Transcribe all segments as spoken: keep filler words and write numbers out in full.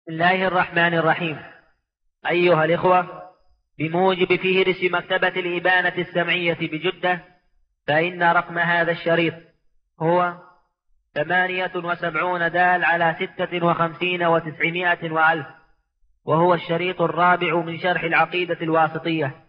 بسم الله الرحمن الرحيم. أيها الإخوة، بموجب فهرس مكتبة الإبانة السمعية بجدة، فإن رقم هذا الشريط هو ثمانية وسبعون دال على ستة وخمسين وتسعمائة وألف، وهو الشريط الرابع من شرح العقيدة الواسطية.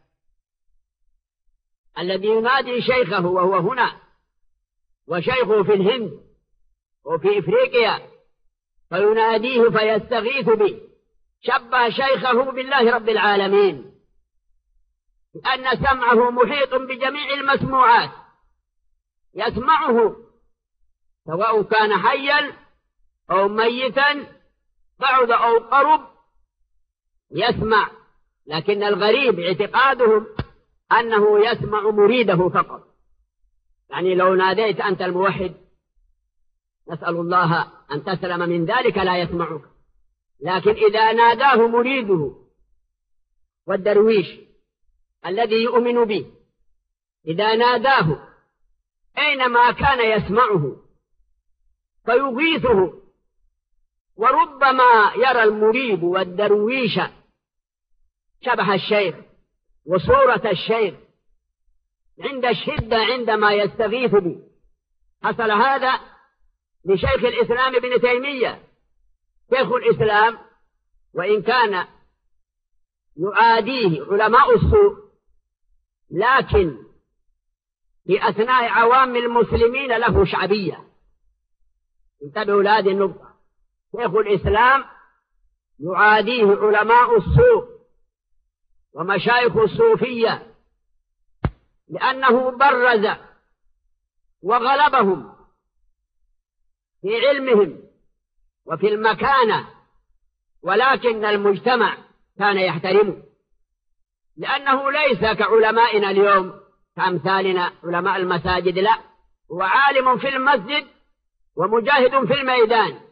الذي ينادي شيخه وهو هنا، وشيخه في الهند وفي إفريقيا، فيناديه فيستغيث به، شبه شيخه بالله رب العالمين، لأن سمعه محيط بجميع المسموعات، يسمعه سواء كان حيا أو ميتا، بعد أو قرب يسمع. لكن الغريب اعتقادهم أنه يسمع مريده فقط. يعني لو ناديت أنت الموحد، نسأل الله أن تسلم من ذلك، لا يسمعك. لكن إذا ناداه مريده والدرويش الذي يؤمن به، إذا ناداه أينما كان يسمعه فيغيثه. وربما يرى المريد والدرويش شبه الشيخ وصورة الشيخ عند الشدة عندما يستغيث به. حصل هذا لشيخ الإسلام ابن تيمية. شيخ الإسلام وإن كان يعاديه علماء السوء، لكن في أثناء عوام المسلمين له شعبية. انتبهوا لهذه النقطة. شيخ الإسلام يعاديه علماء السوء ومشايخ الصوفية، لأنه برز وغلبهم في علمهم وفي المكانة، ولكن المجتمع كان يحترمه، لأنه ليس كعلمائنا اليوم كأمثالنا علماء المساجد. لا، هو عالم في المسجد ومجاهد في الميدان،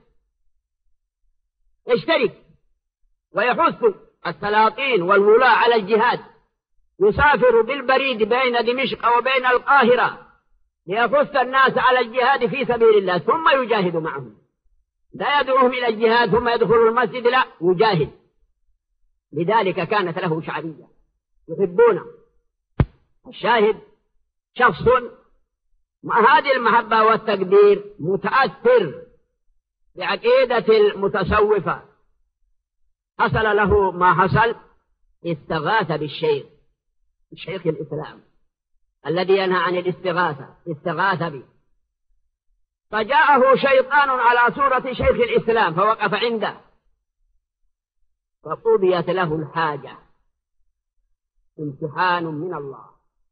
يشترك ويحث السلاطين والولاة على الجهاد، يسافر بالبريد بين دمشق وبين القاهرة ليحث الناس على الجهاد في سبيل الله، ثم يجاهد معهم. لا يدعوهم إلى الجهاد ثم يدخل المسجد، لا، يجاهد. لذلك كانت له شعبية، يحبونه. الشاهد شخص مع هذه المحبة والتقدير متأثر بعقيدة المتصوفة، حصل له ما حصل، استغاث بالشيخ، الشيخ الإسلام الذي ينهى عن الاستغاثة، استغاث به. فجاءه شيطان على صورة شيخ الإسلام فوقف عنده، فقضيت له الحاجة، امتحان من الله.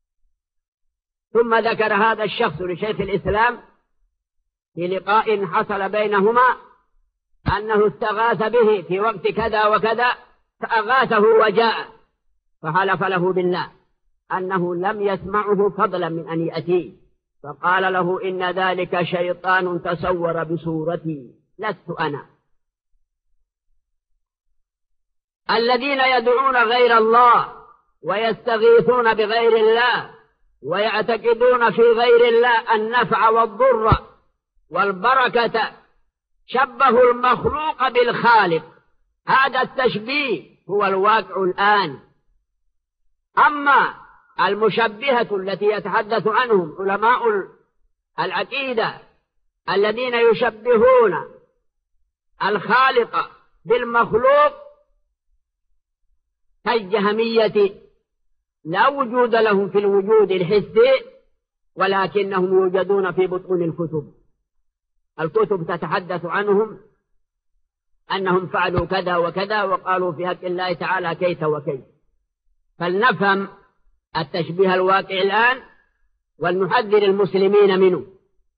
ثم ذكر هذا الشخص لشيخ الإسلام في لقاء حصل بينهما أنه استغاث به في وقت كذا وكذا، فأغاثه وجاء، فحلف له بالله أنه لم يسمعه فضلا من أن يأتيه، فقال له إن ذلك شيطان تصور بصورتي لست أنا. الذين يدعون غير الله ويستغيثون بغير الله ويعتقدون في غير الله النفع والضر والبركة، شبهوا المخلوق بالخالق. هذا التشبيه هو الواقع الآن. أما المشبهة التي يتحدث عنهم علماء العقيدة الذين يشبهون الخالق بالمخلوق كالجهمية، لا وجود لهم في الوجود الحسي، ولكنهم يوجدون في بطون الكتب. الكتب تتحدث عنهم أنهم فعلوا كذا وكذا وقالوا في حق الله تعالى كيت وكيت. فلنفهم التشبيه الواقع الآن ولنحذر المسلمين منه.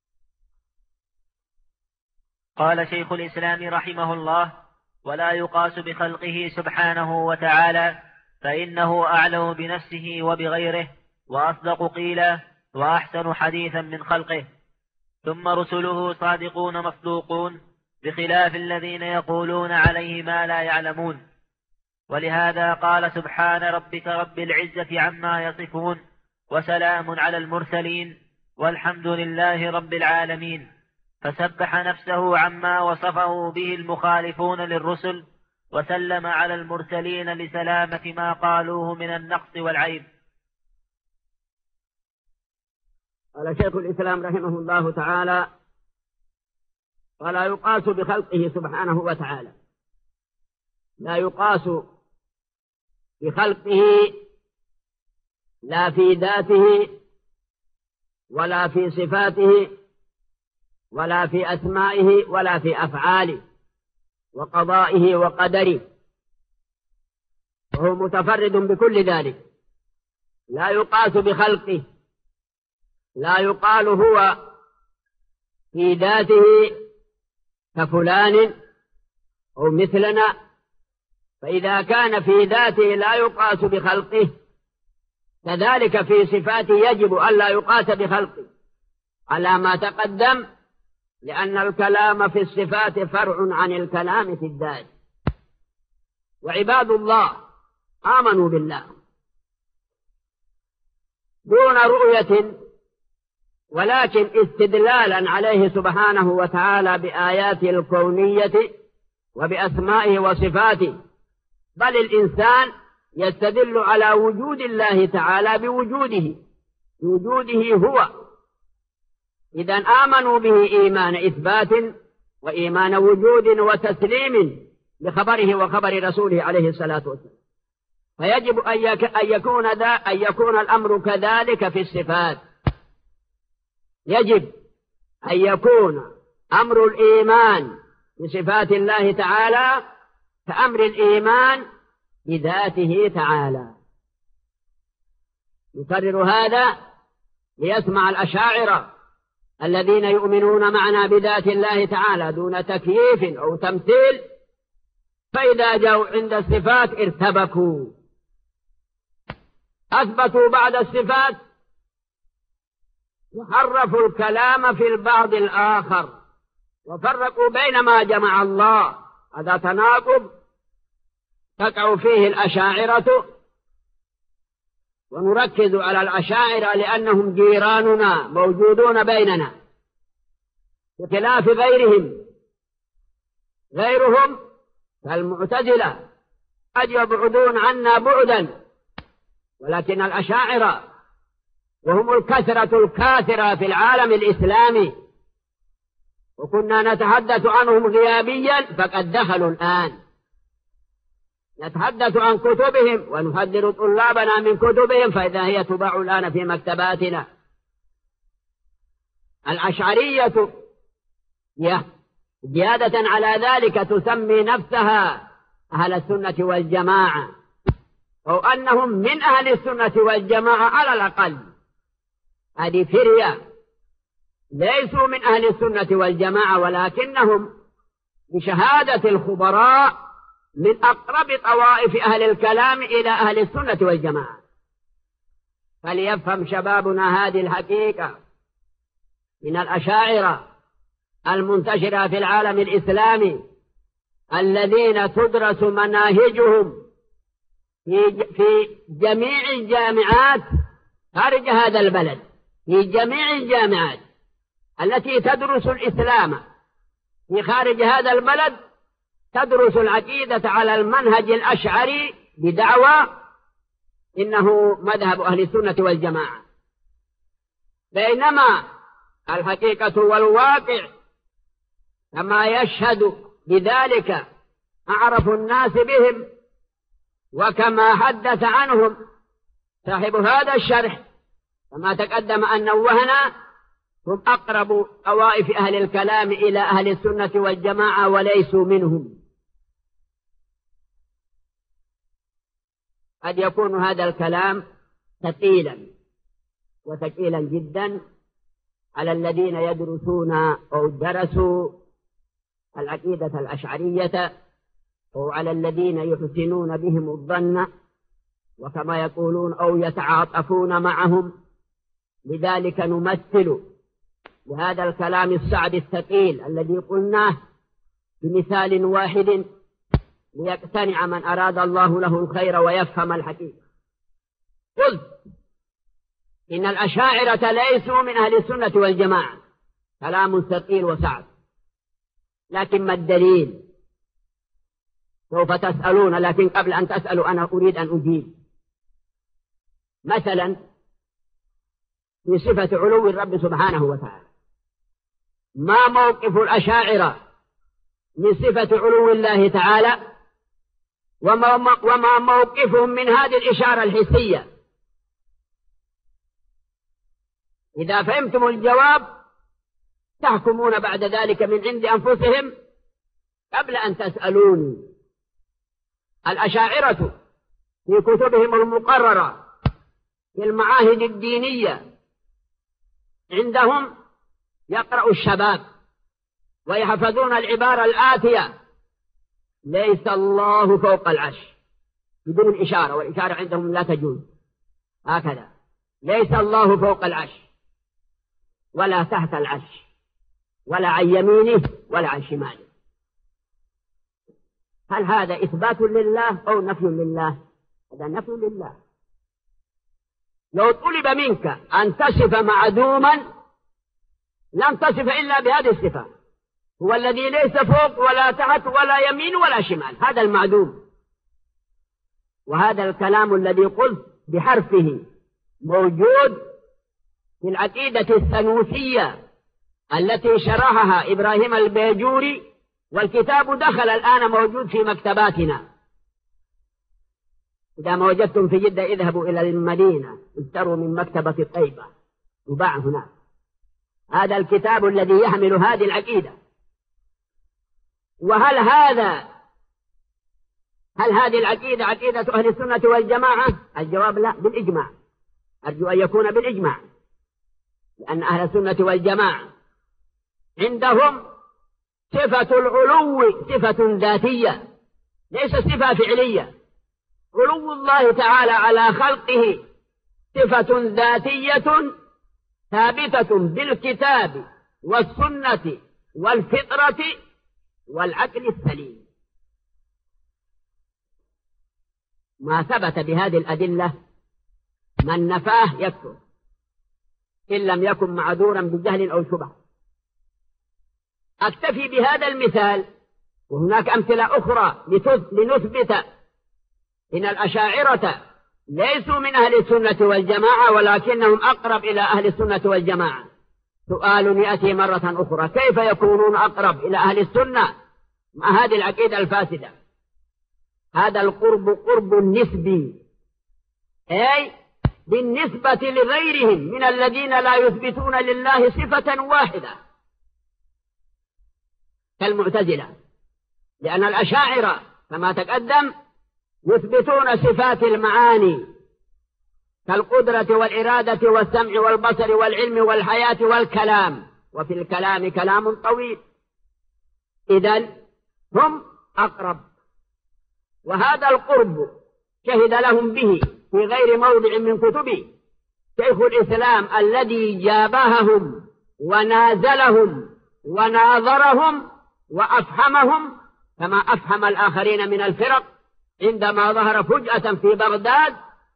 قال شيخ الإسلام رحمه الله: ولا يقاس بخلقه سبحانه وتعالى، فإنه أعلم بنفسه وبغيره، وأصدق قيلا، وأحسن حديثا من خلقه. ثم رسله صادقون مصدوقون، بخلاف الذين يقولون عليه ما لا يعلمون. ولهذا قال سبحان ربك رب العزة عما يصفون، وسلام على المرسلين، والحمد لله رب العالمين. فسبح نفسه عما وصفه به المخالفون للرسل، وسلم على المرسلين لسلامة ما قالوه من النقص والعيب. قال شيخ الإسلام رحمه الله تعالى: ولا يقاس بخلقه سبحانه وتعالى، لا يقاس بخلقه لا في ذاته ولا في صفاته ولا في أسمائه ولا في أفعاله وقضائه وقدره، وهو متفرد بكل ذلك. لا يقاس بخلقه، لا يقال هو في ذاته كفلان أو مثلنا، فإذا كان في ذاته لا يقاس بخلقه، كذلك في صفاته يجب أن لا يقاس بخلقه على ما تقدم، لأن الكلام في الصفات فرع عن الكلام في الذات. وعباد الله آمنوا بالله دون رؤية، ولكن استدلالا عليه سبحانه وتعالى بآياته الكونية وبأسمائه وصفاته، بل الإنسان يستدل على وجود الله تعالى بوجوده بوجوده هو. إذن آمنوا به إيمان إثبات وإيمان وجود وتسليم لخبره وخبر رسوله عليه الصلاة والسلام. فيجب أن يكون ذا أن يكون الأمر كذلك في الصفات، يجب أن يكون أمر الإيمان بصفات الله تعالى كأمر الإيمان بذاته تعالى. يكرر هذا ليسمع الأشاعرة الذين يؤمنون معنا بذات الله تعالى دون تكييف أو تمثيل، فإذا جاءوا عند الصفات ارتبكوا، أثبتوا بعد الصفات وحرفوا الكلام في البعض الآخر وفرقوا بين ما جمع الله. هذا تناقض تقع فيه الأشاعرة، ونركز على الأشاعرة لأنهم جيراننا موجودون بيننا بخلاف غيرهم. غيرهم كالمعتزلة قد يبعدون عنا بعدا، ولكن الأشاعرة وهم الكثرة الكاثرة في العالم الإسلامي، وكنا نتحدث عنهم غيابيا فقد دخلوا الآن. نتحدث عن كتبهم ونحذر طلابنا من كتبهم، فإذا هي تباع الآن في مكتباتنا. الأشعرية زيادة على ذلك تسمي نفسها أهل السنة والجماعة، أو أنهم من أهل السنة والجماعة على الأقل. هذه فرية، ليسوا من أهل السنة والجماعة، ولكنهم بشهادة الخبراء من أقرب طوائف أهل الكلام إلى أهل السنة والجماعة. فليفهم شبابنا هذه الحقيقة من الأشاعرة المنتشرة في العالم الإسلامي الذين تدرس مناهجهم في جميع الجامعات خارج هذا البلد، في جميع الجامعات التي تدرس الإسلام في خارج هذا البلد تدرس العقيدة على المنهج الأشعري بدعوى إنه مذهب أهل السنة والجماعة، بينما الحقيقة والواقع كما يشهد بذلك أعرف الناس بهم، وكما حدث عنهم صاحب هذا الشرح كما تقدم أن نوهنا، هم أقرب طوائف أهل الكلام إلى أهل السنة والجماعة وليسوا منهم. قد يكون هذا الكلام ثقيلا وثقيلا جدا على الذين يدرسون أو درسوا العقيدة الأشعرية، أو على الذين يحسنون بهم الظن وكما يقولون أو يتعاطفون معهم. لذلك نمثل لهذا الكلام الصعب الثقيل الذي قلناه بمثال واحد ليقتنع من أراد الله له الخير ويفهم الحقيقة. قلت إن الأشاعرة ليسوا من أهل السنة والجماعة، كلام ثقيل وصعب، لكن ما الدليل؟ سوف تسألون، لكن قبل أن تسألوا أنا أريد أن أجيب. مثلا في صفة علو الرب سبحانه وتعالى، ما موقف الأشاعرة من صفة علو الله تعالى، وما وما موقفهم من هذه الإشارة الحسية؟ إذا فهمتم الجواب تحكمون بعد ذلك من عند أنفسهم قبل أن تسألوني. الأشاعرة في كتبهم المقررة في المعاهد الدينية عندهم يقرأ الشباب ويحفظون العبارة الآتية: ليس الله فوق العرش، بدون إشارة، والإشارة عندهم لا تجوز، هكذا: ليس الله فوق العرش ولا تحت العرش ولا عن يمينه ولا عن شماله. هل هذا إثبات لله أو نفي لله؟ هذا نفي لله. لو طلب منك أن تصف معدوما لن تصف إلا بهذه الصفة: هو الذي ليس فوق ولا تحت ولا يمين ولا شمال، هذا المعدوم. وهذا الكلام الذي قلت بحرفه موجود في العقيدة السنوسية التي شرحها إبراهيم البيجوري، والكتاب دخل الآن موجود في مكتباتنا. إذا ما وجدتم في جدة اذهبوا إلى المدينة اشتروا من مكتبة الطيبة، يباع هناك. هذا الكتاب الذي يحمل هذه العقيدة. وهل هذا هل هذه العقيدة عقيدة أهل السنة والجماعة؟ الجواب لا، بالإجماع. أرجو أن يكون بالإجماع، لأن أهل السنة والجماعة عندهم صفة العلو صفة ذاتية ليس صفة فعلية. علو الله تعالى على خلقه صفة ذاتية ثابتة بالكتاب والسنة والفطرة والعقل السليم. ما ثبت بهذه الأدلة من نفاه يكفر إن لم يكن معذورا بجهل أو شبهة. أكتفي بهذا المثال، وهناك أمثلة أخرى لنثبت إن الأشاعرة ليسوا من أهل السنة والجماعة، ولكنهم أقرب إلى أهل السنة والجماعة. سؤال يأتي مرة أخرى: كيف يكونون أقرب إلى أهل السنة مع هذه العقيدة الفاسدة؟ هذا القرب قرب نسبي، أي بالنسبة لغيرهم من الذين لا يثبتون لله صفة واحدة كالمعتزلة. لأن الأشاعرة كما تقدم يثبتون صفات المعاني كالقدرة والإرادة والسمع والبصر والعلم والحياة والكلام، وفي الكلام كلام طويل. إذن هم أقرب، وهذا القرب شهد لهم به في غير موضع من كتبه شيخ الإسلام الذي جابههم ونازلهم وناظرهم وأفهمهم كما أفهم الآخرين من الفرق عندما ظهر فجأة في بغداد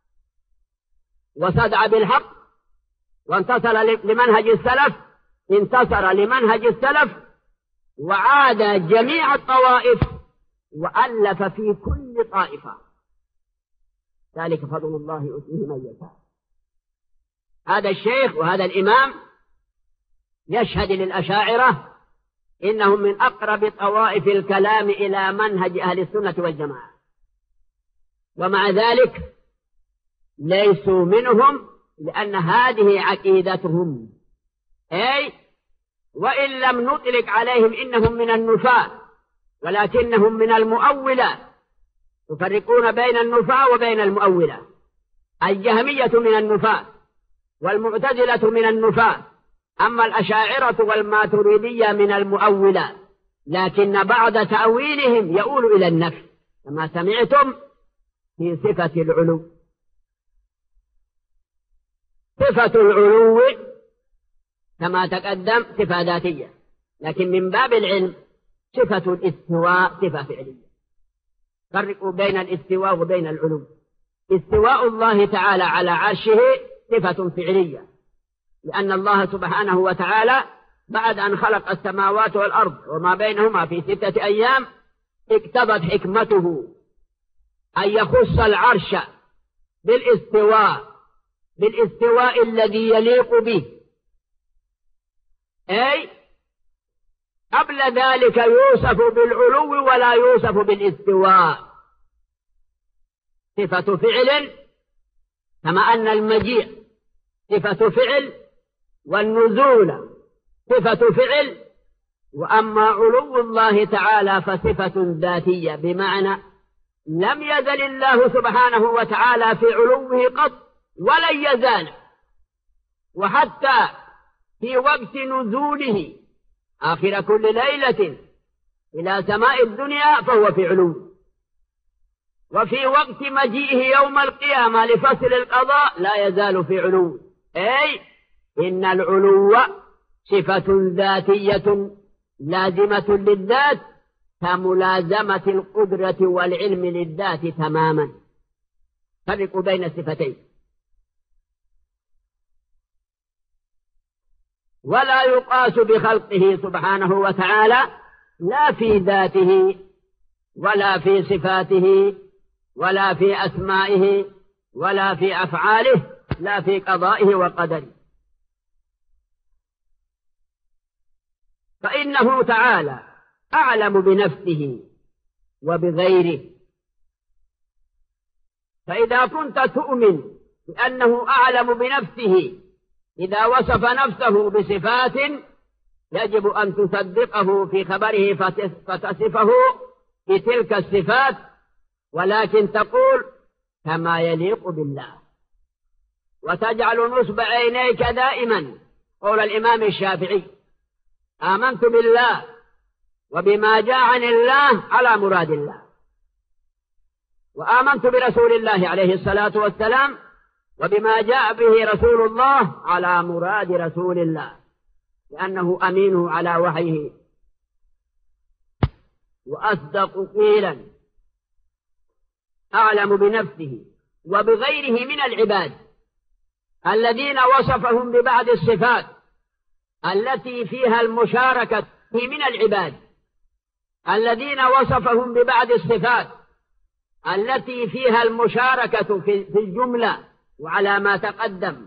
وصدع بالحق وانتصر لمنهج السلف، انتصر لمنهج السلف وعاد جميع الطوائف وألف في كل طائفة. ذلك فضل الله يؤتيه من يشاء. هذا الشيخ وهذا الإمام يشهد للأشاعرة إنهم من أقرب طوائف الكلام إلى منهج أهل السنة والجماعة، ومع ذلك ليسوا منهم، لأن هذه عقيدتهم. أي وإن لم نطلق عليهم إنهم من النفاة، ولكنهم من المؤولة. يفرقون بين النفاة وبين المؤولة. الجهمية من النفاة والمعتزلة من النفاة، أما الأشاعرة والماتريدية من المؤولة، لكن بعد تأويلهم يؤول إلى النفي كما سمعتم في صفة العلو. صفة العلو كما تقدم صفة ذاتية، لكن من باب العلم صفة الاستواء صفة فعلية. فرقوا بين الاستواء وبين العلو. استواء الله تعالى على عرشه صفة فعلية، لأن الله سبحانه وتعالى بعد أن خلق السماوات والأرض وما بينهما في ستة أيام اقتضت حكمته أن يخص العرش بالاستواء بالاستواء الذي يليق به، أي قبل ذلك يوصف بالعلو ولا يوصف بالاستواء. صفة فعل كما أن المجيء صفة فعل والنزول صفة فعل، وأما علو الله تعالى فصفة ذاتية، بمعنى لم يزل الله سبحانه وتعالى في علوه قط ولن يزال، وحتى في وقت نزوله آخر كل ليلة إلى سماء الدنيا فهو في علو، وفي وقت مجيئه يوم القيامة لفصل القضاء لا يزال في علو، أي إن العلو صفة ذاتية لازمة للذات كملازمة القدرة والعلم للذات تماما. فرقوا بين الصفتين. ولا يقاس بخلقه سبحانه وتعالى لا في ذاته ولا في صفاته ولا في أسمائه ولا في أفعاله لا في قضائه وقدره، فإنه تعالى أعلم بنفسه وبغيره. فإذا كنت تؤمن بأنه أعلم بنفسه إذا وصف نفسه بصفات يجب أن تصدقه في خبره فتصفه بتلك الصفات، ولكن تقول كما يليق بالله، وتجعل نصب عينيك دائما قول الإمام الشافعي: آمنت بالله وبما جاء عن الله على مراد الله، وآمنت برسول الله عليه الصلاة والسلام وبما جاء به رسول الله على مراد رسول الله، لأنه أمينه على وحيه وأصدق قيلا، أعلم بنفسه وبغيره من العباد الذين وصفهم ببعض الصفات التي فيها المشاركة من العباد الذين وصفهم ببعض الصفات التي فيها المشاركة في الجملة وعلى ما تقدم.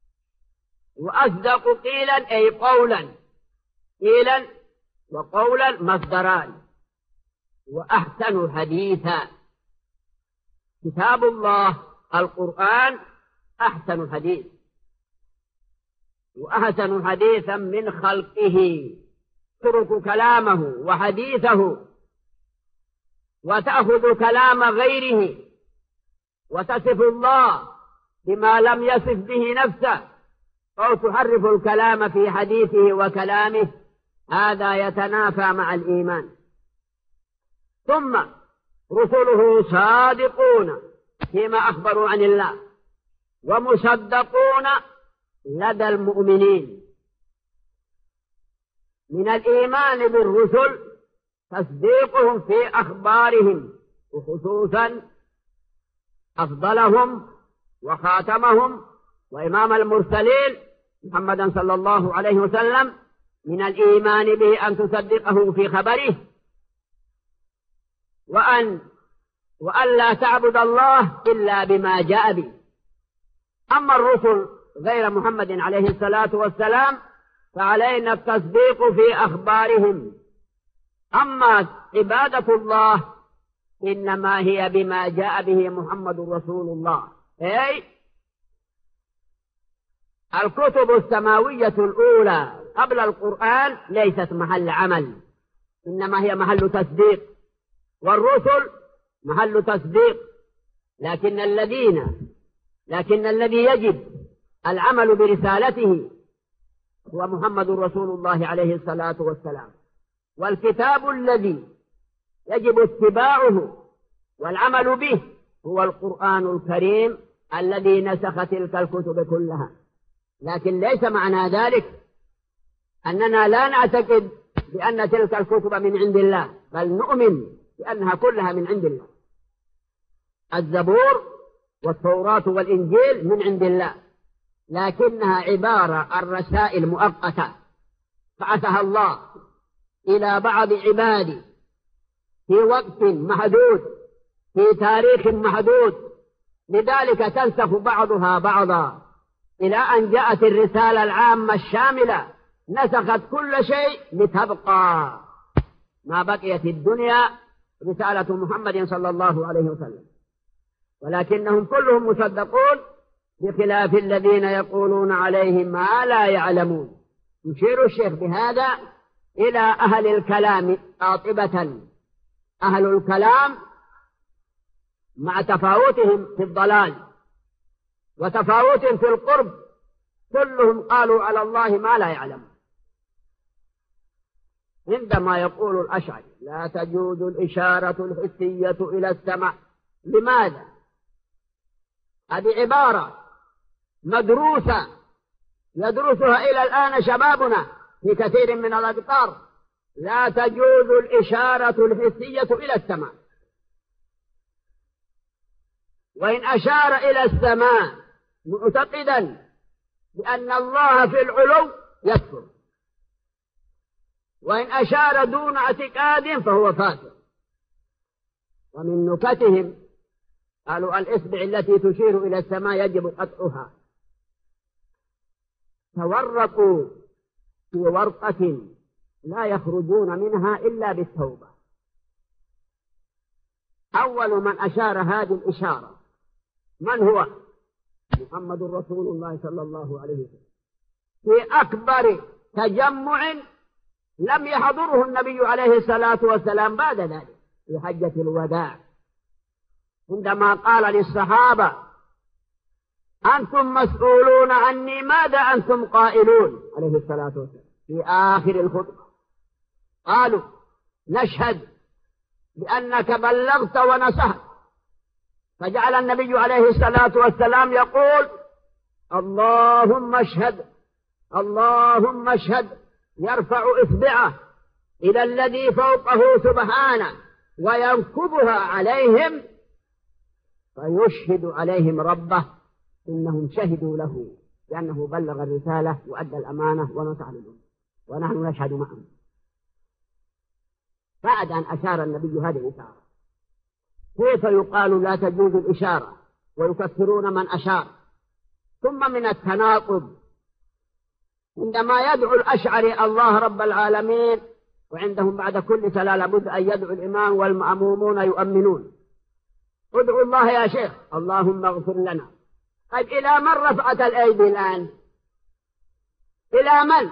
وأصدق قيلا أي قولا، قيلا وقولا مصدران. وأحسن حديثا، كتاب الله القرآن أحسن حديث، وأحسن حديثا من خلقه تترك كلامه وحديثه وتأخذ كلام غيره وتصف الله بما لم يصف به نفسه أو تحرف الكلام في حديثه وكلامه، هذا يتنافى مع الإيمان. ثم رسله صادقون فيما أخبروا عن الله ومصدقون لدى المؤمنين. من الإيمان بالرسل تصديقهم في أخبارهم، وخصوصا أفضلهم وخاتمهم وإمام المرسلين محمدا صلى الله عليه وسلم، من الإيمان به أن تصدقه في خبره، وأن وأن لا تعبد الله إلا بما جاء به. أما الرسل غير محمد عليه الصلاة والسلام فعلينا التصديق في أخبارهم. أما عبادة الله إنما هي بما جاء به محمد رسول الله، أي الكتب السماوية الأولى قبل القرآن ليست محل عمل، إنما هي محل تصديق، والرسل محل تصديق، لكن الذين لكن الذي يجب العمل برسالته هو محمد رسول الله عليه الصلاة والسلام. والكتاب الذي يجب اتباعه والعمل به هو القرآن الكريم الذي نسخ تلك الكتب كلها. لكن ليس معنى ذلك أننا لا نعتقد بأن تلك الكتب من عند الله، بل نؤمن بأنها كلها من عند الله. الزبور والتوراة والإنجيل من عند الله، لكنها عبارة عن رسائل مؤقتة بعثها الله إلى بعض عباده في وقت محدود في تاريخ محدود، لذلك تنسخ بعضها بعضا إلى أن جاءت الرسالة العامة الشاملة نسخت كل شيء لتبقى ما بقيت الدنيا رسالة محمد صلى الله عليه وسلم. ولكنهم كلهم مصدقون بخلاف الذين يقولون عليهم ما لا يعلمون. يشير الشيخ بهذا إلى أهل الكلام قاطبة. أهل الكلام مع تفاوتهم في الضلال وتفاوتهم في القرب كلهم قالوا على الله ما لا يعلمون. عندما يقول الأشعري لا تجوز الإشارة الحسية إلى السماء، لماذا؟ هذه عبارة مدروسة يدرسها إلى الآن شبابنا في كثير من الأقطار. لا تجوز الإشارة الحسية إلى السماء، وإن أشار إلى السماء معتقدا بأن الله في العلو يكفر، وإن أشار دون اعتقاد فهو فاسق. ومن نكتهم قالوا الإصبع التي تشير إلى السماء يجب قطعها. تورطوا في ورطة لا يخرجون منها إلا بالتوبة. أول من أشار هذه الإشارة من هو؟ محمد رسول الله صلى الله عليه وسلم في أكبر تجمع لم يحضره النبي عليه الصلاة والسلام بعد ذلك في حجة الوداع، عندما قال للصحابة أنتم مسؤولون عني ماذا أنتم قائلون عليه الصلاة والسلام. في آخر الخطبة قالوا نشهد بأنك بلغت ونصحت، فجعل النبي عليه الصلاة والسلام يقول اللهم اشهد اللهم اشهد، يرفع إصبعه إلى الذي فوقه سبحانه وينكبها عليهم فيشهد عليهم ربه إنهم شهدوا له لأنه بلغ الرسالة وأدى الأمانة ونصح لهم ونحن نشهد معه. بعد أن أشار النبي هذه الإشارة كيف يقال لا تجوز الإشارة ويكفرون من أشار؟ ثم من التناقض عندما يدعو الأشعري الله رب العالمين، وعندهم بعد كل صلاة لابد أن يدعو الإمام والمأمومون يؤمنون. ادعوا الله يا شيخ اللهم اغفر لنا. طيب إلى من رفعت الأيدي الآن؟ إلى من؟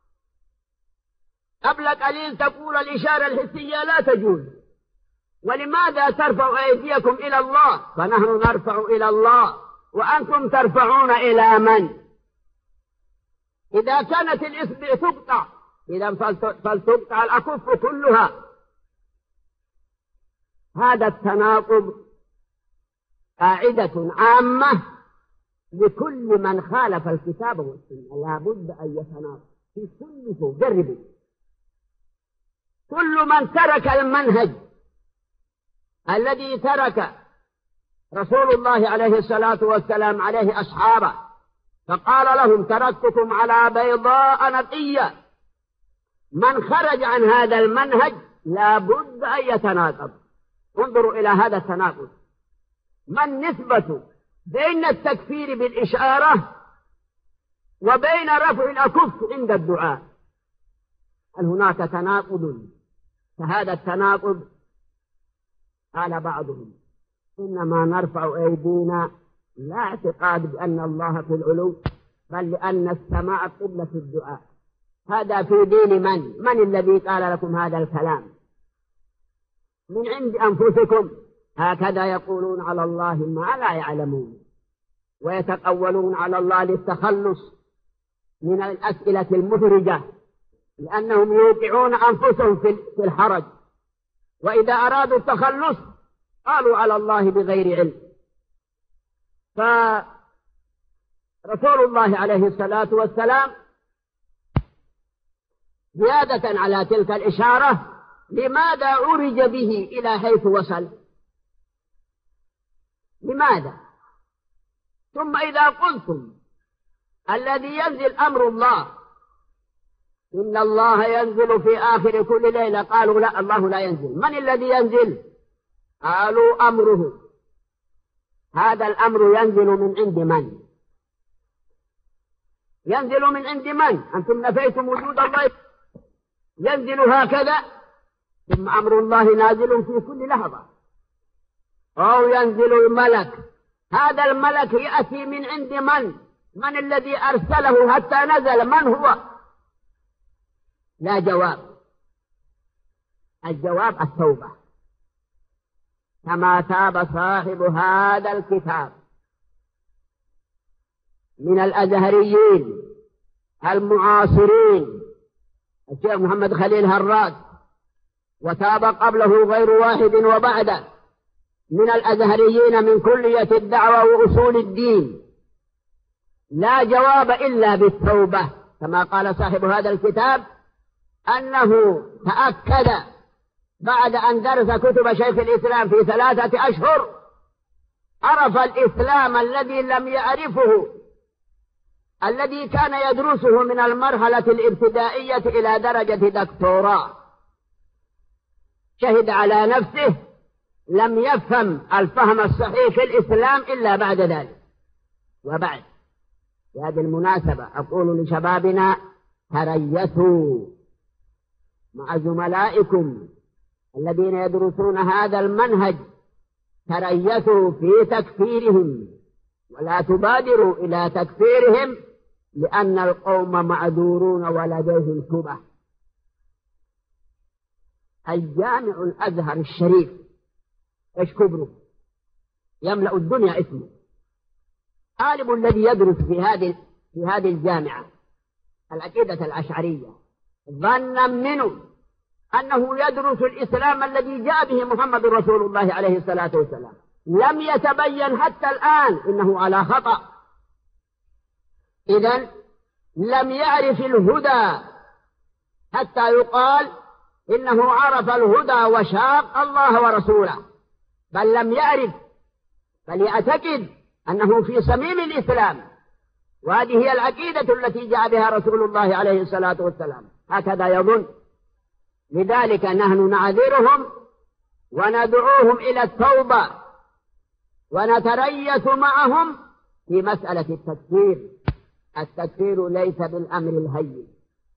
قبل قليل تقول الإشارة الحسية لا تجوز، ولماذا ترفع أيديكم إلى الله؟ فنحن نرفع إلى الله وأنتم ترفعون إلى من؟ إذا كانت الإصبع تقطع إذا فلتقطع الأكف كلها. هذا التناقض قاعدة عامة لكل من خالف الكتاب والسنة، لا بد أن يتناقض في كله. جربوا كل من ترك المنهج الذي ترك رسول الله عليه الصلاة والسلام عليه أصحابه فقال لهم تركتكم على بيضاء نقية، من خرج عن هذا المنهج لا بد أن يتناقض. انظروا إلى هذا التناقض. ما النسبة بين التكفير بالإشارة وبين رفع الأكف عند الدعاء؟ هل هناك تناقض؟ فهذا التناقض قال بعضهم إنما نرفع أيدينا لا اعتقاد بأن الله في العلو، بل لأن السماء قبلة الدعاء. هذا في دين من؟ من الذي قال لكم هذا الكلام؟ من عند أنفسكم. هكذا يقولون على الله ما لا يعلمون، ويتقولون على الله للتخلص من الأسئلة المحرجة، لأنهم يوقعون أنفسهم في الحرج، وإذا أرادوا التخلص قالوا على الله بغير علم. فرسول الله عليه الصلاة والسلام زيادة على تلك الإشارة لماذا عرج به إلى حيث وصل؟ لماذا؟ ثم إذا قلتم الذي ينزل أمر الله إن الله ينزل في آخر كل ليلة. قالوا لا، الله لا ينزل. من الذي ينزل؟ قالوا أمره. هذا الأمر ينزل من عند من؟ ينزل من عند من؟ أنتم نفيتم وجود الله. ينزل هكذا، ثم أمر الله نازل في كل لحظة. أو ينزل الملك. هذا الملك يأتي من عند من؟ من الذي أرسله حتى نزل؟ من هو؟ لا جواب. الجواب التوبة، كما تاب صاحب هذا الكتاب من الأزهريين المعاصرين الشيخ محمد خليل هراد، وتاب قبله غير واحد وبعده من الأزهريين من كلية الدعوة وأصول الدين. لا جواب إلا بالتوبة، كما قال صاحب هذا الكتاب أنه تأكد بعد أن درس كتب شيخ الإسلام في ثلاثة أشهر، عرف الإسلام الذي لم يعرفه، الذي كان يدرسه من المرحلة الابتدائية إلى درجة دكتوراه. شهد على نفسه، لم يفهم الفهم الصحيح في الإسلام إلا بعد ذلك. وبعد، بهذه المناسبة أقول لشبابنا: تريثوا مع زملائكم الذين يدرسون هذا المنهج، تريثوا في تكفيرهم، ولا تبادروا إلى تكفيرهم، لأن القوم معذورون ولديهم شبه. الجامع الأزهر الشريف ايش كبره؟ يملأ الدنيا اسمه. عالم الذي يدرس في هذه في هذه الجامعة العقيدة الأشعرية ظنا منه أنه يدرس الإسلام الذي جاء به محمد رسول الله عليه الصلاة والسلام. لم يتبين حتى الآن إنه على خطأ. إذن لم يعرف الهدى حتى يقال إنه عرف الهدى وشاق الله ورسوله، بل لم يعرف، بل يعتقد أنه في صميم الإسلام، وهذه هي العقيدة التي جاء بها رسول الله عليه الصلاة والسلام، هكذا يظن. لذلك نحن نعذرهم وندعوهم إلى التوبة، ونتريث معهم في مسألة التكفير. التكفير ليس بالأمر الهين.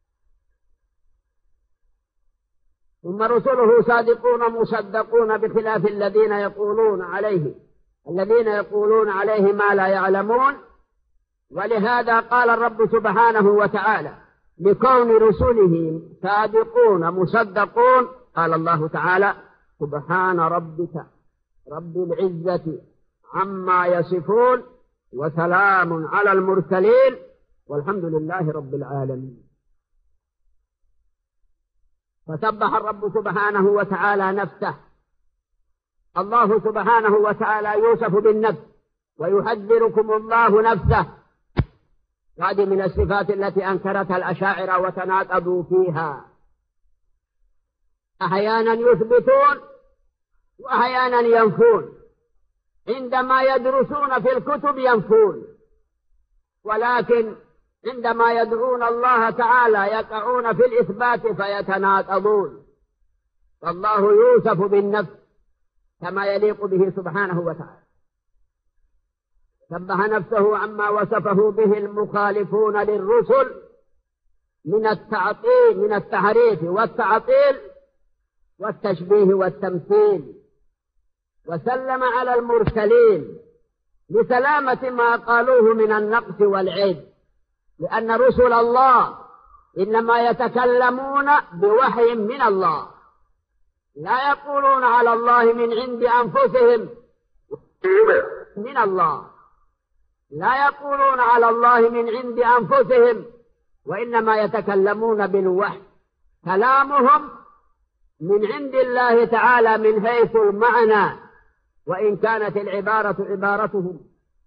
ثم رسله صادقون مصدقون، بخلاف الذين يقولون عليه الذين يقولون عليه ما لا يعلمون. ولهذا قال الرب سبحانه وتعالى لكون رسله صادقون مصدقون، قال الله تعالى: سبحان ربك رب العزة عما يصفون وسلام على المرسلين والحمد لله رب العالمين. فسبح الرب سبحانه وتعالى نفسه. الله سبحانه وتعالى يوصف بالنفس، ويحذركم الله نفسه. هذه من الصفات التي أنكرتها الأشاعرة وتناقضوا فيها. أحيانا يثبتون وأحيانا ينفون. عندما يدرسون في الكتب ينفون، ولكن عندما يدعون الله تعالى يقعون في الإثبات فيتناقضون. فالله يوصف بالنفس كما يليق به سبحانه وتعالى. سبح نفسه عما وصفه به المخالفون للرسل من التعطيل من التحريف والتعطيل والتشبيه والتمثيل، وسلم على المرسلين لسلامة ما قالوه من النقص والعيب، لأن رسل الله إنما يتكلمون بوحي من الله، لا يقولون على الله من عند أنفسهم من الله لا يقولون على الله من عند أنفسهم، وإنما يتكلمون بالوحي. كلامهم من عند الله تعالى من حيث المعنى، وإن كانت العبارة عبارتهم.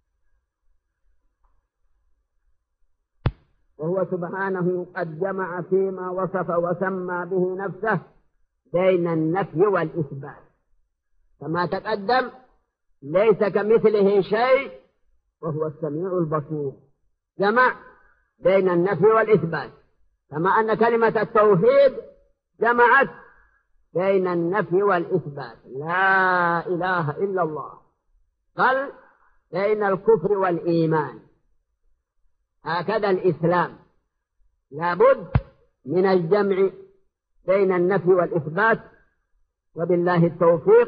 وهو سبحانه قد جمع فيما وصف وسمى به نفسه بين النفي والإثبات، كما تقدم: ليس كمثله شيء وهو السميع البصير. جمع بين النفي والإثبات. كما أن كلمة التوحيد جمعت بين النفي والإثبات، لا إله إلا الله، بل بين الكفر والإيمان. هكذا الإسلام لابد من الجمع بين النفي والإثبات، وبالله التوفيق.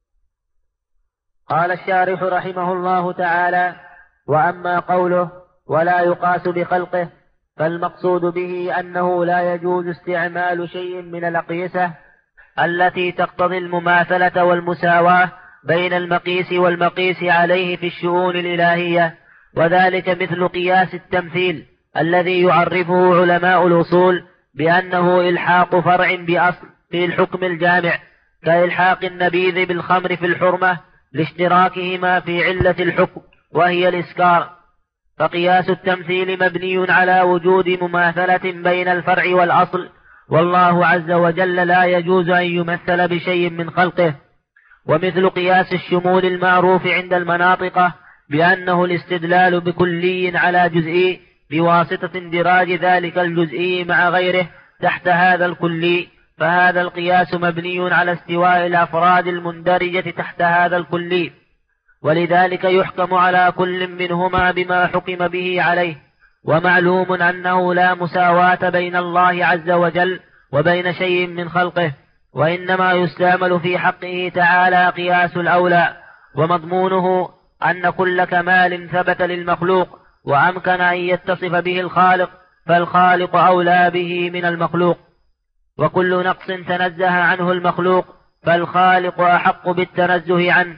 قال الشارح رحمه الله تعالى: وأما قوله ولا يقاس بخلقه، فالمقصود به أنه لا يجوز استعمال شيء من الأقيسة التي تقتضي المماثلة والمساواة بين المقيس والمقيس عليه في الشؤون الإلهية، وذلك مثل قياس التمثيل الذي يعرفه علماء الأصول بأنه إلحاق فرع بأصل في الحكم الجامع، كإلحاق النبيذ بالخمر في الحرمة لاشتراكهما في علة الحكم وهي الإسكار. فقياس التمثيل مبني على وجود مماثلة بين الفرع والأصل، والله عز وجل لا يجوز أن يمثل بشيء من خلقه. ومثل قياس الشمول المعروف عند المناطقة بأنه الاستدلال بكلي على جزئي بواسطة اندراج ذلك الجزئي مع غيره تحت هذا الكلي، فهذا القياس مبني على استواء الأفراد المندرجة تحت هذا الكلي، ولذلك يحكم على كل منهما بما حكم به عليه. ومعلوم أنه لا مساواة بين الله عز وجل وبين شيء من خلقه، وإنما يستعمل في حقه تعالى قياس الأولى، ومضمونه أن كل كمال ثبت للمخلوق وأمكن أن يتصف به الخالق فالخالق أولى به من المخلوق، وكل نقص تنزه عنه المخلوق فالخالق أحق بالتنزه عنه.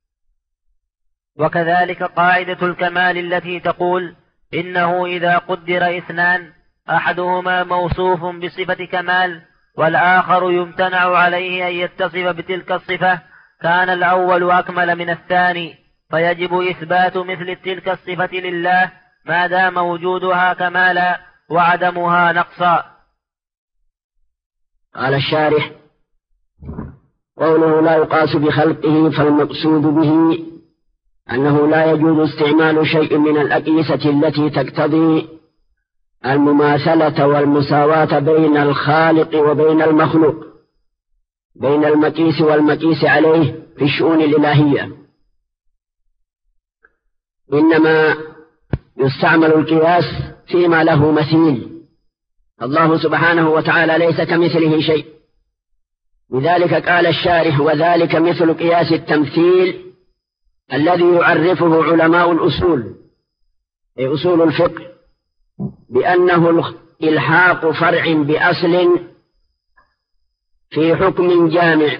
وكذلك قاعدة الكمال التي تقول إنه إذا قدر اثنان أحدهما موصوف بصفة كمال والآخر يمتنع عليه أن يتصف بتلك الصفة، كان الأول أكمل من الثاني، فيجب إثبات مثل تلك الصفة لله ما دام وجودها كمالا وعدمها نقصا. قال الشارح: قوله لا يقاس بخلقه، فالمقصود به أنه لا يجوز استعمال شيء من الأقيسة التي تقتضي المماثلة والمساواة بين الخالق وبين المخلوق، بين المقيس والمقيس عليه في الشؤون الإلهية، إنما يستعمل القياس فيما له مثيل. الله سبحانه وتعالى ليس كمثله شيء، لذلك قال الشارح: وذلك مثل قياس التمثيل الذي يعرفه علماء الأصول أي أصول الفقه بأنه إلحاق فرع بأصل في حكم جامع.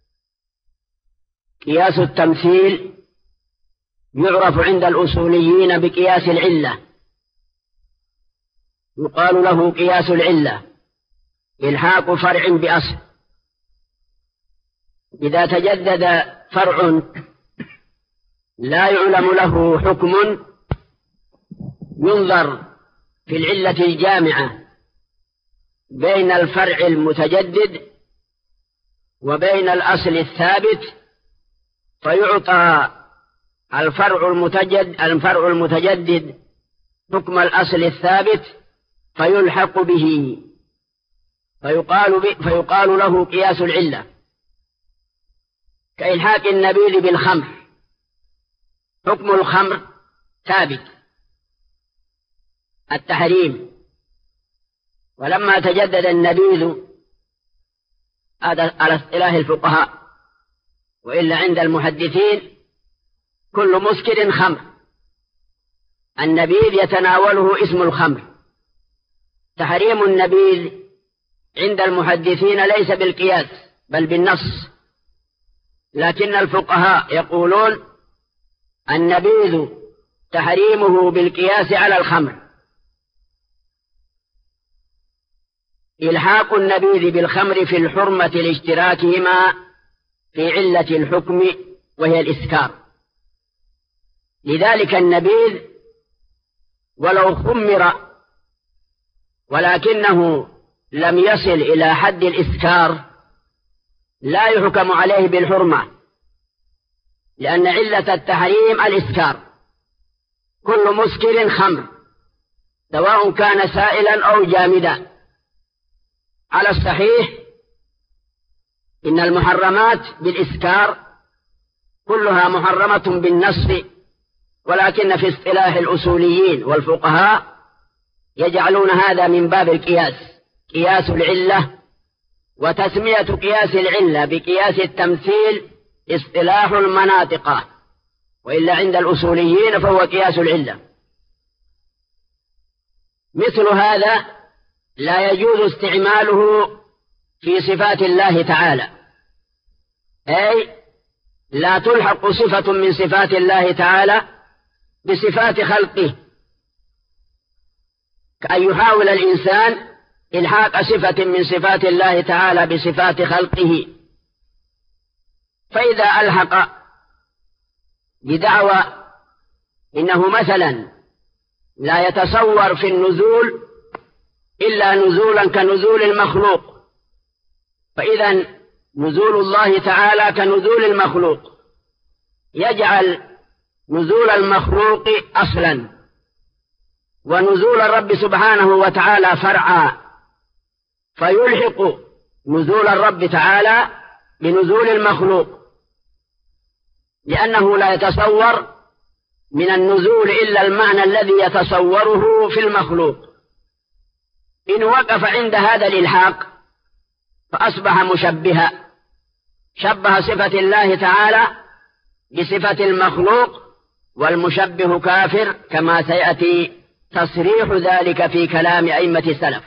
قياس التمثيل يعرف عند الأصوليين بقياس العلة، يقال له قياس العلة، إلحاق فرع بأصل. إذا تجدد فرع لا يعلم له حكم ينظر في العلة الجامعة بين الفرع المتجدد وبين الأصل الثابت، فيعطى الفرع المتجدد الفرع المتجدد حكم الأصل الثابت فيلحق به، فيقال, فيقال له قياس العلة، كإلحاق النبيذ بالخمر. حكم الخمر ثابت التحريم، ولما تجدد النبيذ هذا على اصطلاح الفقهاء، وإلا عند المحدثين كل مسكر خمر، النبيذ يتناوله اسم الخمر. تحريم النبيذ عند المحدثين ليس بالقياس بل بالنص، لكن الفقهاء يقولون النبيذ تحريمه بالقياس على الخمر. إلحاق النبيذ بالخمر في الحرمة لاشتراكهما في علة الحكم وهي الإسكار. لذلك النبيذ ولو خمر ولكنه لم يصل إلى حد الإسكار لا يحكم عليه بالحرمة، لأن علة التحريم الإسكار. كل مسكر خمر سواء كان سائلا أو جامدا، على الصحيح إن المحرمات بالإسكار كلها محرمة بالنص، ولكن في اصطلاح الأصوليين والفقهاء يجعلون هذا من باب القياس، قياس العلة. وتسمية قياس العلة بقياس التمثيل اصطلاح المناطق، وإلا عند الأصوليين فهو قياس العلة. مثل هذا لا يجوز استعماله في صفات الله تعالى، أي لا تلحق صفة من صفات الله تعالى بصفات خلقه، كأن يحاول الإنسان إلحاق صفة من صفات الله تعالى بصفات خلقه. فإذا ألحق بدعوى إنه مثلا لا يتصور في النزول إلا نزولا كنزول المخلوق، فإذا نزول الله تعالى كنزول المخلوق، يجعل نزول المخلوق أصلا ونزول الرب سبحانه وتعالى فرعا، فيلحق نزول الرب تعالى بنزول المخلوق، لأنه لا يتصور من النزول إلا المعنى الذي يتصوره في المخلوق. إن وقف عند هذا الإلحاق فأصبح مشبها، شبه صفة الله تعالى بصفة المخلوق، والمشبه كافر، كما سيأتي تصريح ذلك في كلام أئمة السلف.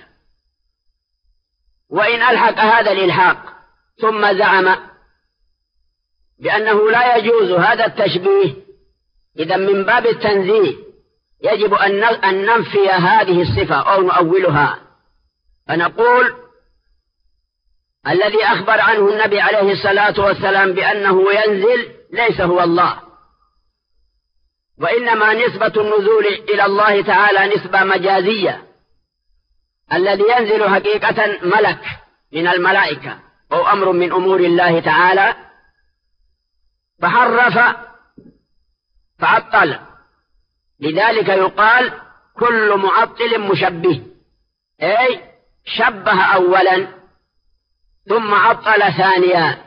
وإن ألحق هذا الإلحاق ثم زعم بأنه لا يجوز هذا التشبيه، إذا من باب التنزيه يجب أن ننفي هذه الصفة أو نؤولها، فنقول الذي أخبر عنه النبي عليه الصلاة والسلام بأنه ينزل ليس هو الله، وإنما نسبة النزول إلى الله تعالى نسبة مجازية. الذي ينزل حقيقة ملك من الملائكة أو أمر من أمور الله تعالى، فحرف فعطل، لذلك يقال كل معطل مشبه، أي شبه أولا ثم عطل ثانيا،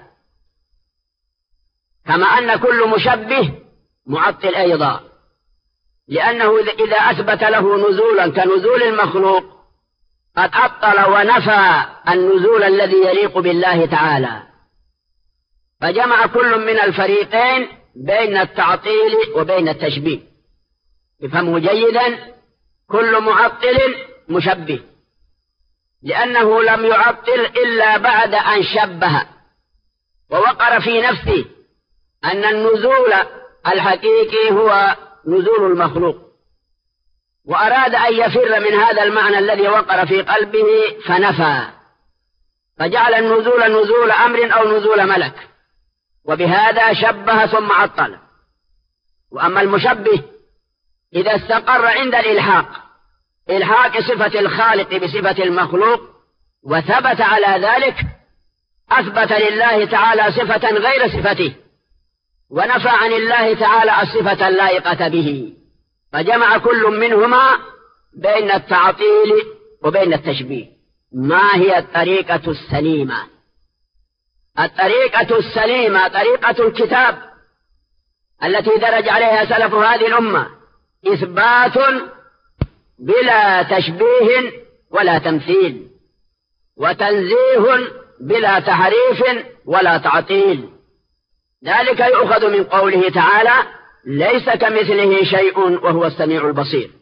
كما أن كل مشبه معطل أيضا، لأنه إذا أثبت له نزولا كنزول المخلوق قد عطل ونفى النزول الذي يليق بالله تعالى، فجمع كل من الفريقين بين التعطيل وبين التشبيه. افهموا جيدا، كل معطل مشبه، لأنه لم يعطل إلا بعد أن شبه ووقر في نفسه أن النزول الحقيقي هو نزول المخلوق، وأراد أن يفر من هذا المعنى الذي وقر في قلبه فنفى، فجعل النزول نزول أمر أو نزول ملك، وبهذا شبه ثم عطل. وأما المشبه إذا استقر عند الإلحاق، إلحاق صفة الخالق بصفة المخلوق، وثبت على ذلك، أثبت لله تعالى صفة غير صفته، ونفى عن الله تعالى الصفة اللائقة به، فجمع كل منهما بين التعطيل وبين التشبيه. ما هي الطريقة السليمة؟ الطريقة السليمة طريقة الكتاب التي درج عليها سلف هذه الأمة، إثبات بلا تشبيه ولا تمثيل، وتنزيه بلا تحريف ولا تعطيل. ذلك يؤخذ من قوله تعالى: ليس كمثله شيء وهو السميع البصير.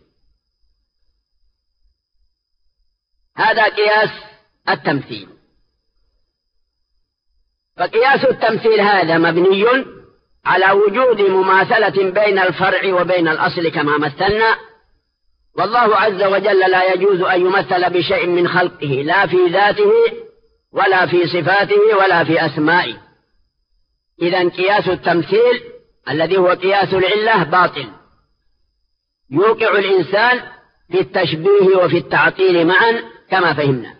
هذا قياس التمثيل. فقياس التمثيل هذا مبني على وجود مماثلة بين الفرع وبين الأصل كما مثلنا، والله عز وجل لا يجوز أن يمثل بشيء من خلقه، لا في ذاته ولا في صفاته ولا في أسمائه. إذن قياس التمثيل الذي هو قياس العلة باطل، يوقع الإنسان في التشبيه وفي التعطيل معا كما فهمنا.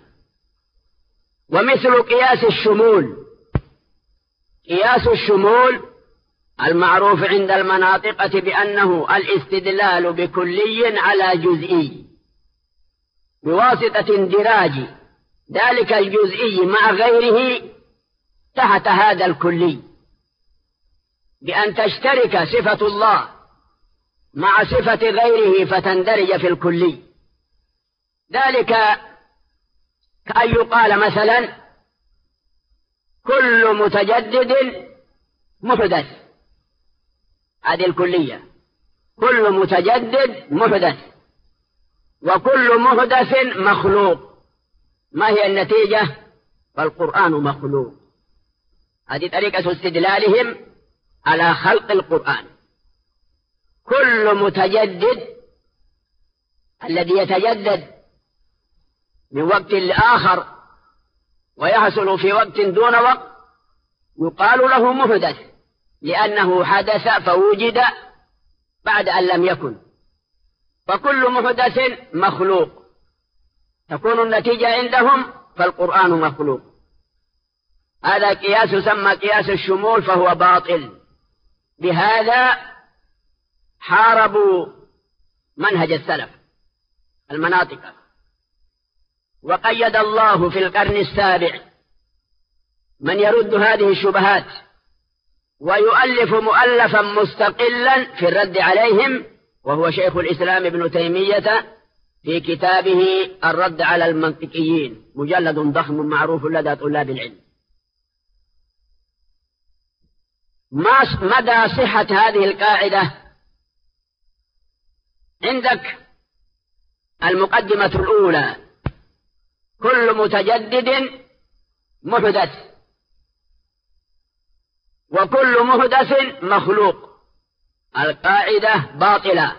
ومثل قياس الشمول، قياس الشمول المعروف عند المناطقة بأنه الاستدلال بكلي على جزئي بواسطة اندراج ذلك الجزئي مع غيره تحت هذا الكلي، بأن تشترك صفة الله مع صفة غيره فتندرج في الكلي. ذلك كأن يقال مثلا كل متجدد محدث، هذه الكلية، كل متجدد محدث، وكل محدث مخلوق. ما هي النتيجة؟ فالقرآن مخلوق. هذه طريقة استدلالهم على خلق القرآن. كل متجدد الذي يتجدد من وقت لآخر ويحصل في وقت دون وقت يقال له محدث، لأنه حدث فوجد بعد أن لم يكن. فكل محدث مخلوق، تكون النتيجة عندهم فالقرآن مخلوق. هذا قياس يسمى قياس الشمول، فهو باطل. بهذا حاربوا منهج السلف المناطق. وقيد الله في القرن السابع من يرد هذه الشبهات ويؤلف مؤلفا مستقلا في الرد عليهم، وهو شيخ الإسلام ابن تيمية في كتابه الرد على المنطقيين، مجلد ضخم معروف لدى طلاب العلم. ما مدى صحة هذه القاعدة؟ عندك المقدمة الأولى: كل متجدد محدث، وكل محدث مخلوق. القاعدة باطلة.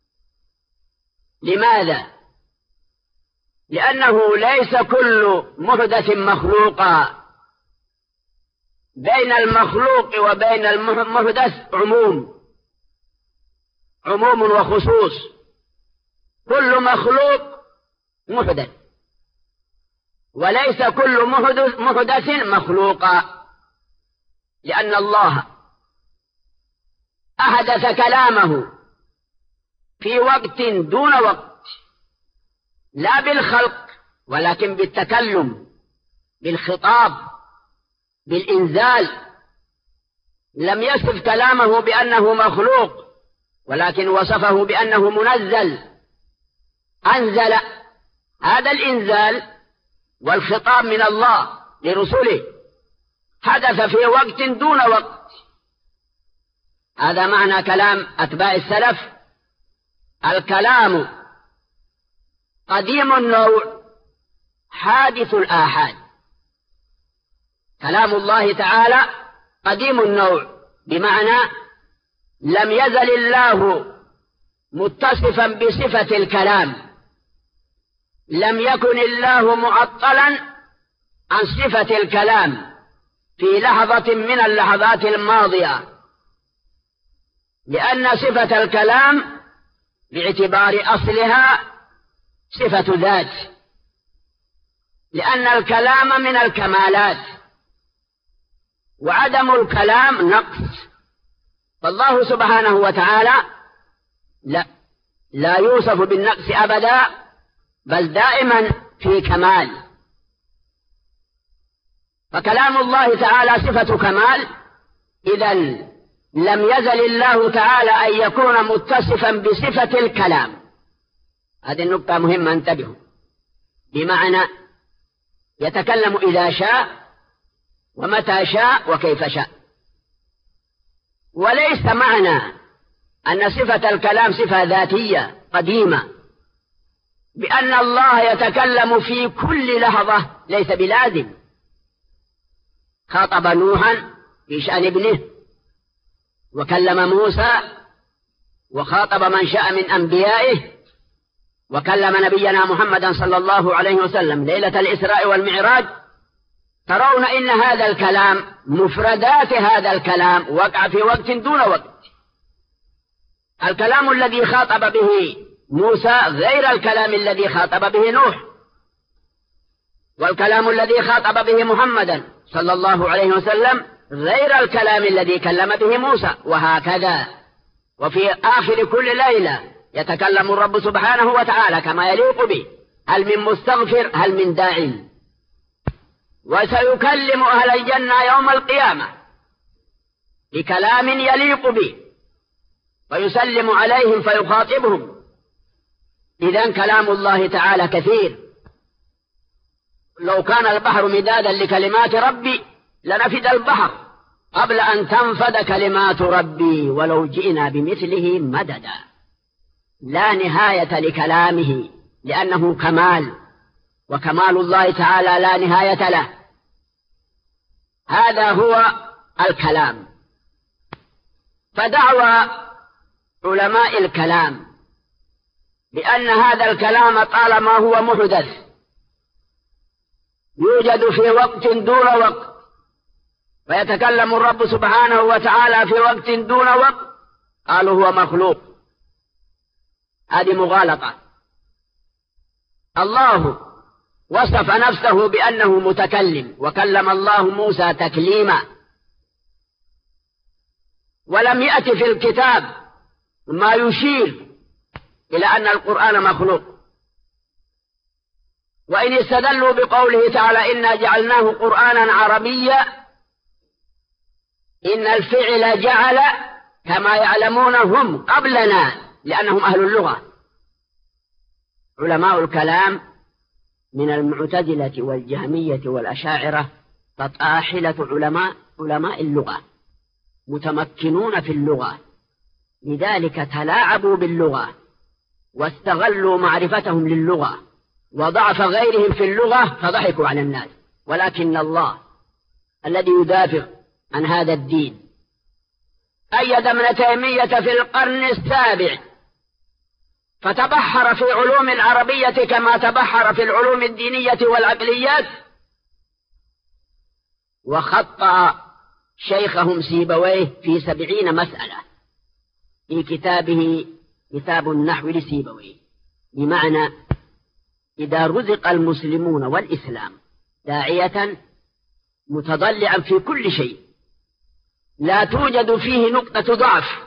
لماذا؟ لأنه ليس كل محدث مخلوقا، بين المخلوق وبين المحدث عموم عموم وخصوص. كل مخلوق محدث، وليس كل محدث, محدث مخلوقا، لأن الله أحدث كلامه في وقت دون وقت، لا بالخلق ولكن بالتكلم، بالخطاب، بالإنزال. لم يصف كلامه بأنه مخلوق، ولكن وصفه بأنه منزل. أنزل. هذا الإنزال والخطاب من الله لرسله حدث في وقت دون وقت. هذا معنى كلام أتباع السلف: الكلام قديم النوع حادث الآحاد. كلام الله تعالى قديم النوع، بمعنى لم يزل الله متصفا بصفة الكلام، لم يكن الله معطلا عن صفة الكلام في لحظة من اللحظات الماضية، لأن صفة الكلام باعتبار أصلها صفة ذات، لأن الكلام من الكمالات، وعدم الكلام نقص. فالله سبحانه وتعالى لا, لا يوصف بالنقص أبدا، بل دائما في كمال. فكلام الله تعالى صفة كمال، إذن لم يزل الله تعالى أن يكون متصفا بصفة الكلام. هذه النقطة مهمة، انتبهوا. بمعنى يتكلم إذا شاء ومتى شاء وكيف شاء، وليس معنى أن صفة الكلام صفة ذاتية قديمة بأن الله يتكلم في كل لحظة، ليس بلازم. خاطب نوحا في شأن ابنه، وكلم موسى، وخاطب من شاء من أنبيائه، وكلم نبينا محمدا صلى الله عليه وسلم ليلة الإسراء والمعراج. ترون إن هذا الكلام، مفردات هذا الكلام وقع في وقت دون وقت. الكلام الذي خاطب به موسى غير الكلام الذي خاطب به نوح، والكلام الذي خاطب به محمدا صلى الله عليه وسلم غير الكلام الذي كلم به موسى، وهكذا. وفي آخر كل ليلة يتكلم الرب سبحانه وتعالى كما يليق به: هل من مستغفر، هل من داع. وسيكلم أهل الجنة يوم القيامة بكلام يليق به، ويسلم عليهم فيخاطبهم. إذن كلام الله تعالى كثير. لو كان البحر مدادا لكلمات ربي لنفد البحر قبل أن تنفد كلمات ربي ولو جئنا بمثله مددا. لا نهاية لكلامه لأنه كمال، وكمال الله تعالى لا نهاية له. هذا هو الكلام. فدعوى علماء الكلام بأن هذا الكلام طالما هو محدث يوجد في وقت دون وقت، ويتكلم الرب سبحانه وتعالى في وقت دون وقت، قالوا هو مخلوق. هذه مغالطة. الله وصف نفسه بأنه متكلم، وكلم الله موسى تكليما، ولم يأت في الكتاب ما يشير إلى أن القرآن مخلوق. وإن استدلوا بقوله تعالى إنا جعلناه قرآنا عربيا، إن الفعل جعل كما يعلمون هم قبلنا لأنهم أهل اللغة. علماء الكلام من المعتزلة والجهمية والأشاعرة فطاحلة علماء علماء اللغة، متمكنون في اللغة، لذلك تلاعبوا باللغة واستغلوا معرفتهم للغة وضعف غيرهم في اللغة فضحكوا على الناس. ولكن الله الذي يدافع عن هذا الدين أيد ابن تيمية في القرن السابع فتبحر في علوم العربية كما تبحر في العلوم الدينية والعقليات، وخطأ شيخهم سيبويه في سبعين مسألة في كتابه كتاب النحو لسيبويه. بمعنى إذا رزق المسلمون والإسلام داعية متضلعا في كل شيء لا توجد فيه نقطة ضعف،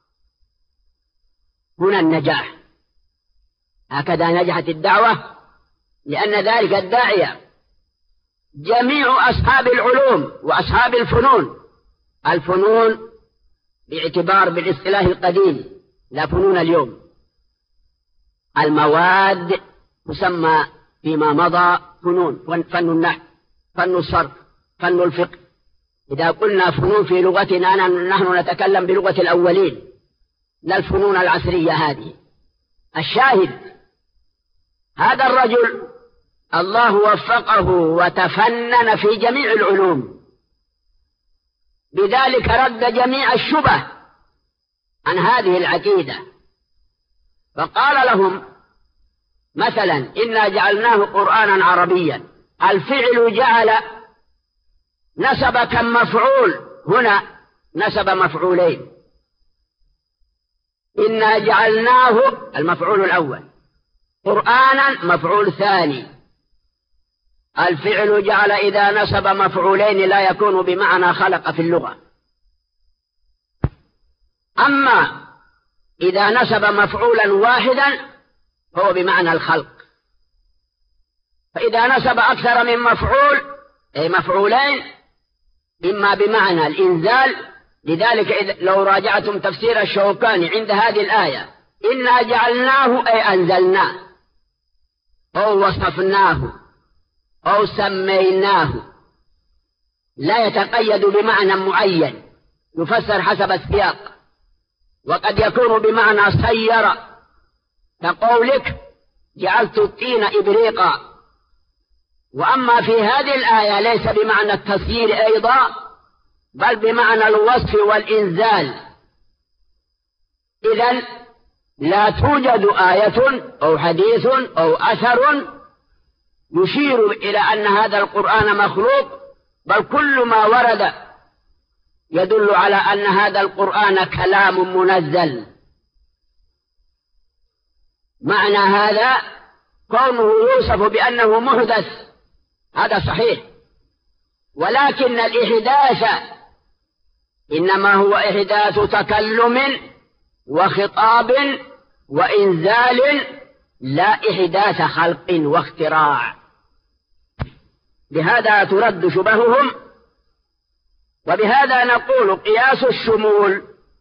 هنا النجاح. هكذا نجحت الدعوة، لأن ذلك الداعية جميع أصحاب العلوم وأصحاب الفنون. الفنون باعتبار بالاصطلاح القديم لا فنون اليوم. المواد تسمى فيما مضى فنون، فن النحو، فن الصرف، فن الفقه. إذا قلنا فنون في لغتنا نحن نتكلم بلغة الأولين لا الفنون العصرية هذه. الشاهد هذا الرجل الله وفقه وتفنن في جميع العلوم، بذلك رد جميع الشبه عن هذه العقيدة، فقال لهم مثلا إنا جعلناه قرآنا عربيا، الفعل جعل نسب كم مفعول، هنا نسب مفعولين. إنا جعلناه المفعول الأول، قرآنا مفعول ثاني. الفعل جعل إذا نسب مفعولين لا يكون بمعنى خلق في اللغة. أما إذا نسب مفعولا واحدا فهو بمعنى الخلق. فإذا نسب أكثر من مفعول أي مفعولين إما بمعنى الإنزال. لذلك إذا لو راجعتم تفسير الشوكاني عند هذه الآية إنا جعلناه أي أنزلناه أو وصفناه أو سميناه، لا يتقيد بمعنى معين، يفسر حسب السياق. وقد يكون بمعنى سير، كقولك جعلت الطين إبريقا. وأما في هذه الآية ليس بمعنى التسيير أيضا، بل بمعنى الوصف والإنزال. إذن لا توجد آية أو حديث أو أثر يشير إلى أن هذا القرآن مخلوق، بل كل ما ورد يدل على أن هذا القرآن كلام منزل. معنى هذا كونه يوصف بأنه محدث هذا صحيح، ولكن الإحداث إنما هو إحداث تكلم وخطاب وإنزال، لا إحداث خلق واختراع. بهذا ترد شبههم. وبهذا نقول قياس الشمول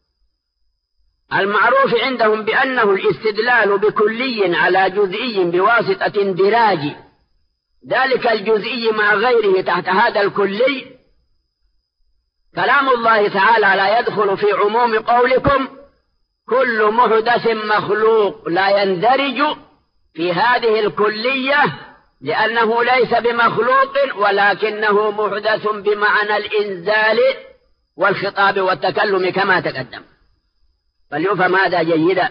المعروف عندهم بأنه الاستدلال بكلي على جزئي بواسطة اندراج ذلك الجزئي مع غيره تحت هذا الكلي. كلام الله تعالى لا يدخل في عموم قولكم كل محدث مخلوق، لا يندرج في هذه الكلية لأنه ليس بمخلوق ولكنه محدث بمعنى الإنزال والخطاب والتكلم كما تقدم، فليفهم هذا جيدا.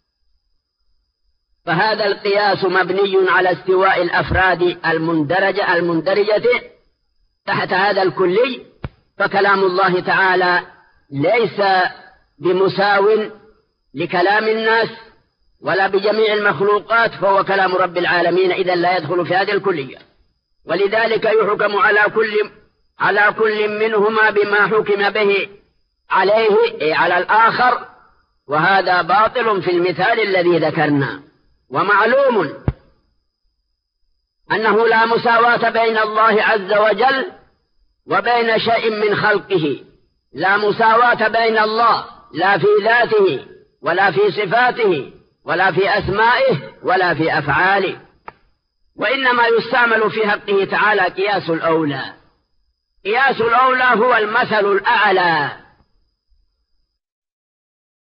فهذا القياس مبني على استواء الأفراد المندرجة المندرجة تحت هذا الكلي، فكلام الله تعالى ليس بمساو لكلام الناس ولا بجميع المخلوقات، فهو كلام رب العالمين، إذن لا يدخل في هذه الكلية. ولذلك يحكم على كل على كل منهما بما حكم به عليه أي على الآخر، وهذا باطل في المثال الذي ذكرنا. ومعلوم أنه لا مساواة بين الله عز وجل وبين شيء من خلقه، لا مساواة بين الله لا في ذاته ولا في صفاته ولا في أسمائه ولا في أفعاله، وإنما يستعمل في حقه تعالى قياس الأولى. قياس الأولى هو المثل الأعلى